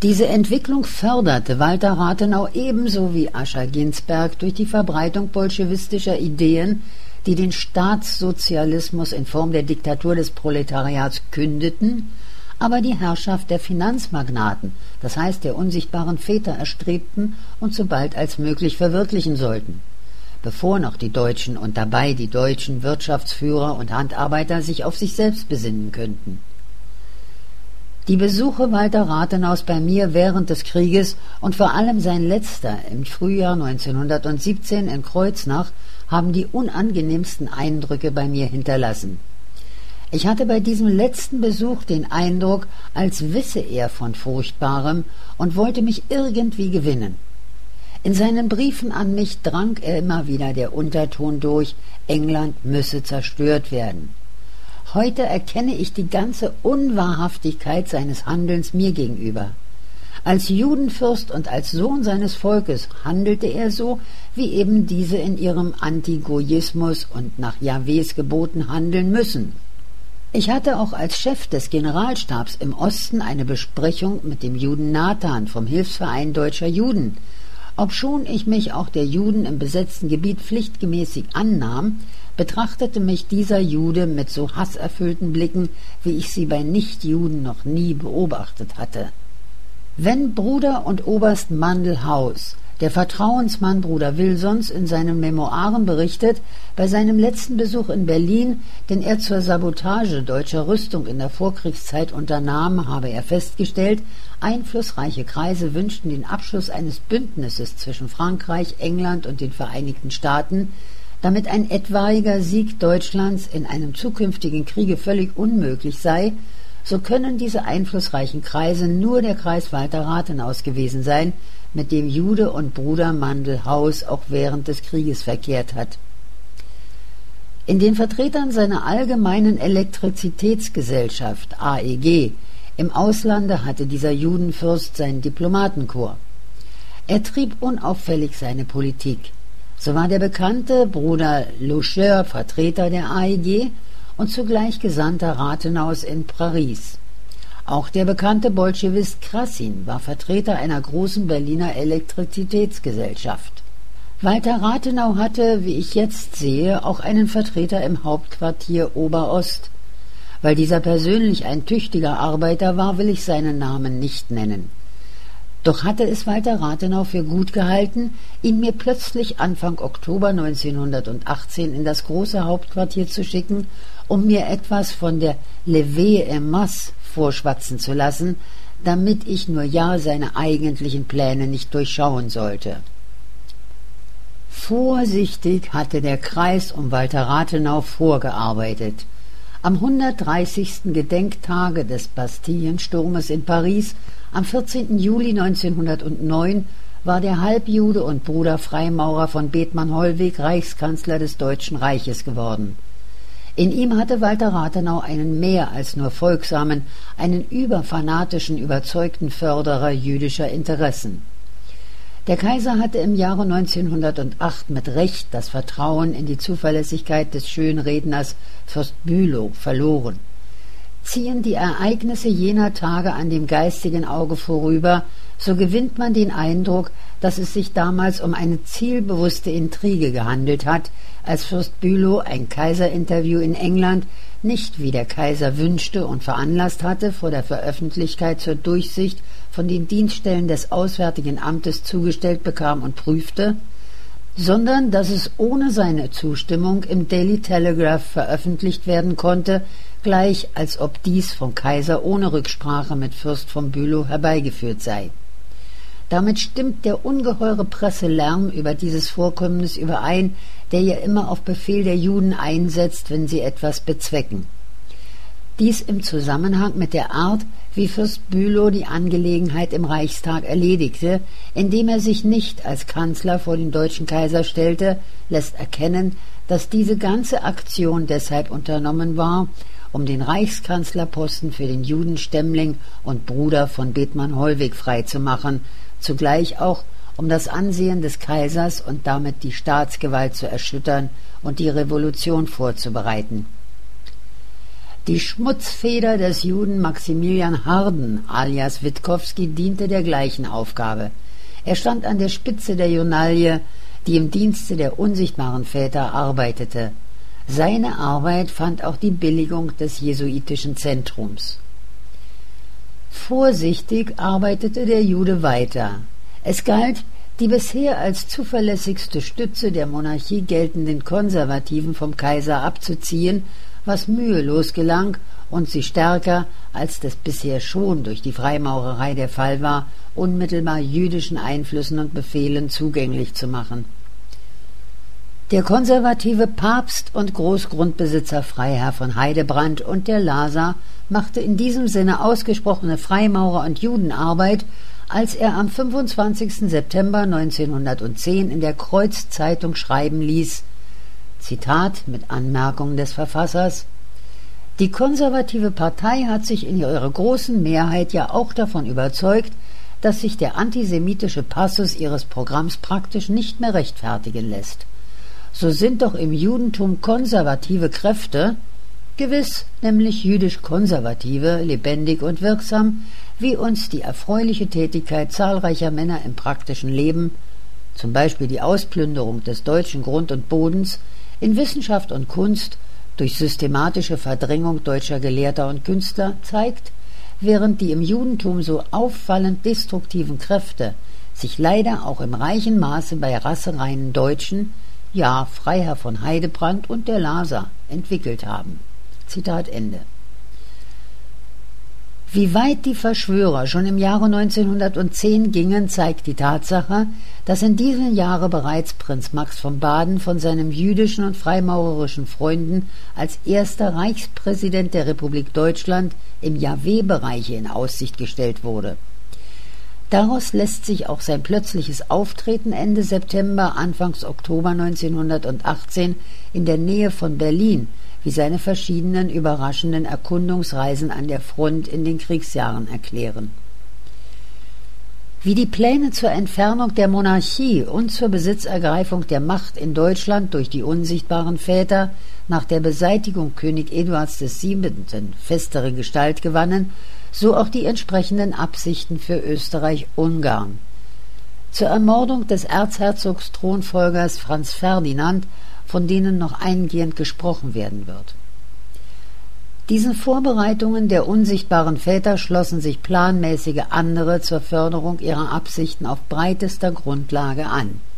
Diese Entwicklung förderte Walter Rathenau ebenso wie Ascher Ginzberg durch die Verbreitung bolschewistischer Ideen, die den Staatssozialismus in Form der Diktatur des Proletariats kündeten, aber die Herrschaft der Finanzmagnaten, das heißt der unsichtbaren Väter, erstrebten und so bald als möglich verwirklichen sollten, bevor noch die Deutschen und dabei die deutschen Wirtschaftsführer und Handarbeiter sich auf sich selbst besinnen könnten. Die Besuche Walter Rathenaus bei mir während des Krieges und vor allem sein letzter im Frühjahr 1917 in Kreuznach haben die unangenehmsten Eindrücke bei mir hinterlassen. Ich hatte bei diesem letzten Besuch den Eindruck, als wisse er von Furchtbarem und wollte mich irgendwie gewinnen. In seinen Briefen an mich drang immer wieder der Unterton durch, England müsse zerstört werden. Heute erkenne ich die ganze Unwahrhaftigkeit seines Handelns mir gegenüber. Als Judenfürst und als Sohn seines Volkes handelte er so, wie eben diese in ihrem Antigoyismus und nach Jahwes Geboten handeln müssen. Ich hatte auch als Chef des Generalstabs im Osten eine Besprechung mit dem Juden Nathan vom Hilfsverein Deutscher Juden. Obschon ich mich auch der Juden im besetzten Gebiet pflichtgemäßig annahm, betrachtete mich dieser Jude mit so hasserfüllten Blicken, wie ich sie bei Nichtjuden noch nie beobachtet hatte. Wenn Bruder und Oberst Mandelhaus, der Vertrauensmann Bruder Wilsons, in seinen Memoiren berichtet, bei seinem letzten Besuch in Berlin, den er zur Sabotage deutscher Rüstung in der Vorkriegszeit unternahm, habe er festgestellt, einflussreiche Kreise wünschten den Abschluss eines Bündnisses zwischen Frankreich, England und den Vereinigten Staaten, damit ein etwaiger Sieg Deutschlands in einem zukünftigen Kriege völlig unmöglich sei, so können diese einflussreichen Kreise nur der Kreis Walter Rathenaus gewesen sein, mit dem Jude und Bruder Mandelhaus auch während des Krieges verkehrt hat. In den Vertretern seiner allgemeinen Elektrizitätsgesellschaft AEG im Auslande hatte dieser Judenfürst seinen Diplomatenkorps. Er trieb unauffällig seine Politik. So war der bekannte Bruder Loucheur Vertreter der AEG und zugleich Gesandter Rathenaus in Paris. Auch der bekannte Bolschewist Krassin war Vertreter einer großen Berliner Elektrizitätsgesellschaft. Walter Rathenau hatte, wie ich jetzt sehe, auch einen Vertreter im Hauptquartier Oberost. Weil dieser persönlich ein tüchtiger Arbeiter war, will ich seinen Namen nicht nennen. Doch hatte es Walter Rathenau für gut gehalten, ihn mir plötzlich Anfang Oktober 1918 in das große Hauptquartier zu schicken, um mir etwas von der Levée en masse vorschwatzen zu lassen, damit ich nur ja seine eigentlichen Pläne nicht durchschauen sollte. Vorsichtig hatte der Kreis um Walter Rathenau vorgearbeitet. Am 130. Gedenktage des Bastillensturmes in Paris, am 14. Juli 1909, war der Halbjude und Bruder Freimaurer von Bethmann-Hollweg Reichskanzler des Deutschen Reiches geworden. In ihm hatte Walter Rathenau einen mehr als nur folgsamen, einen überfanatischen, überzeugten Förderer jüdischer Interessen. Der Kaiser hatte im Jahre 1908 mit Recht das Vertrauen in die Zuverlässigkeit des Schönredners Fürst Bülow verloren. Ziehen die Ereignisse jener Tage an dem geistigen Auge vorüber, so gewinnt man den Eindruck, dass es sich damals um eine zielbewusste Intrige gehandelt hat, als Fürst Bülow ein Kaiserinterview in England nicht, wie der Kaiser wünschte und veranlasst hatte, vor der Veröffentlichkeit zur Durchsicht von den Dienststellen des Auswärtigen Amtes zugestellt bekam und prüfte, sondern dass es ohne seine Zustimmung im Daily Telegraph veröffentlicht werden konnte, gleich als ob dies vom Kaiser ohne Rücksprache mit Fürst von Bülow herbeigeführt sei. Damit stimmt der ungeheure Presselärm über dieses Vorkommnis überein, der ja immer auf Befehl der Juden einsetzt, wenn sie etwas bezwecken. Dies im Zusammenhang mit der Art, wie Fürst Bülow die Angelegenheit im Reichstag erledigte, indem er sich nicht als Kanzler vor den deutschen Kaiser stellte, lässt erkennen, dass diese ganze Aktion deshalb unternommen war, um den Reichskanzlerposten für den Judenstämmling und Bruder von Bethmann-Hollweg freizumachen, zugleich auch um das Ansehen des Kaisers und damit die Staatsgewalt zu erschüttern und die Revolution vorzubereiten. Die Schmutzfeder des Juden Maximilian Harden alias Witkowski diente der gleichen Aufgabe. Er stand an der Spitze der Journalie, die im Dienste der unsichtbaren Väter arbeitete. Seine Arbeit fand auch die Billigung des jesuitischen Zentrums. Vorsichtig arbeitete der Jude weiter. Es galt, die bisher als zuverlässigste Stütze der Monarchie geltenden Konservativen vom Kaiser abzuziehen, was mühelos gelang und sie stärker, als das bisher schon durch die Freimaurerei der Fall war, unmittelbar jüdischen Einflüssen und Befehlen zugänglich zu machen. Der konservative Papst und Großgrundbesitzer Freiherr von Heidebrand und der Laser machte in diesem Sinne ausgesprochene Freimaurer- und Judenarbeit, als er am 25. September 1910 in der Kreuzzeitung schreiben ließ, Zitat mit Anmerkung des Verfassers: Die konservative Partei hat sich in ihrer großen Mehrheit ja auch davon überzeugt, dass sich der antisemitische Passus ihres Programms praktisch nicht mehr rechtfertigen lässt. So sind doch im Judentum konservative Kräfte, gewiss, nämlich jüdisch-konservative, lebendig und wirksam, wie uns die erfreuliche Tätigkeit zahlreicher Männer im praktischen Leben, zum Beispiel die Ausplünderung des deutschen Grund und Bodens, in Wissenschaft und Kunst durch systematische Verdrängung deutscher Gelehrter und Künstler zeigt, während die im Judentum so auffallend destruktiven Kräfte sich leider auch im reichen Maße bei rassereinen Deutschen, ja Freiherr von Heidebrand und der Laser, entwickelt haben. Zitat Ende. Wie weit die Verschwörer schon im Jahre 1910 gingen, zeigt die Tatsache, dass in diesem Jahre bereits Prinz Max von Baden von seinen jüdischen und freimaurerischen Freunden als erster Reichspräsident der Republik Deutschland im Jahwe-Bereiche in Aussicht gestellt wurde. Daraus lässt sich auch sein plötzliches Auftreten Ende September, Anfangs Oktober 1918 in der Nähe von Berlin, wie seine verschiedenen überraschenden Erkundungsreisen an der Front in den Kriegsjahren erklären. Wie die Pläne zur Entfernung der Monarchie und zur Besitzergreifung der Macht in Deutschland durch die unsichtbaren Väter nach der Beseitigung König Eduards VII. Festere Gestalt gewannen, so auch die entsprechenden Absichten für Österreich-Ungarn. Zur Ermordung des Erzherzogs Thronfolgers Franz Ferdinand, von denen noch eingehend gesprochen werden wird. Diesen Vorbereitungen der unsichtbaren Väter schlossen sich planmäßige andere zur Förderung ihrer Absichten auf breitester Grundlage an.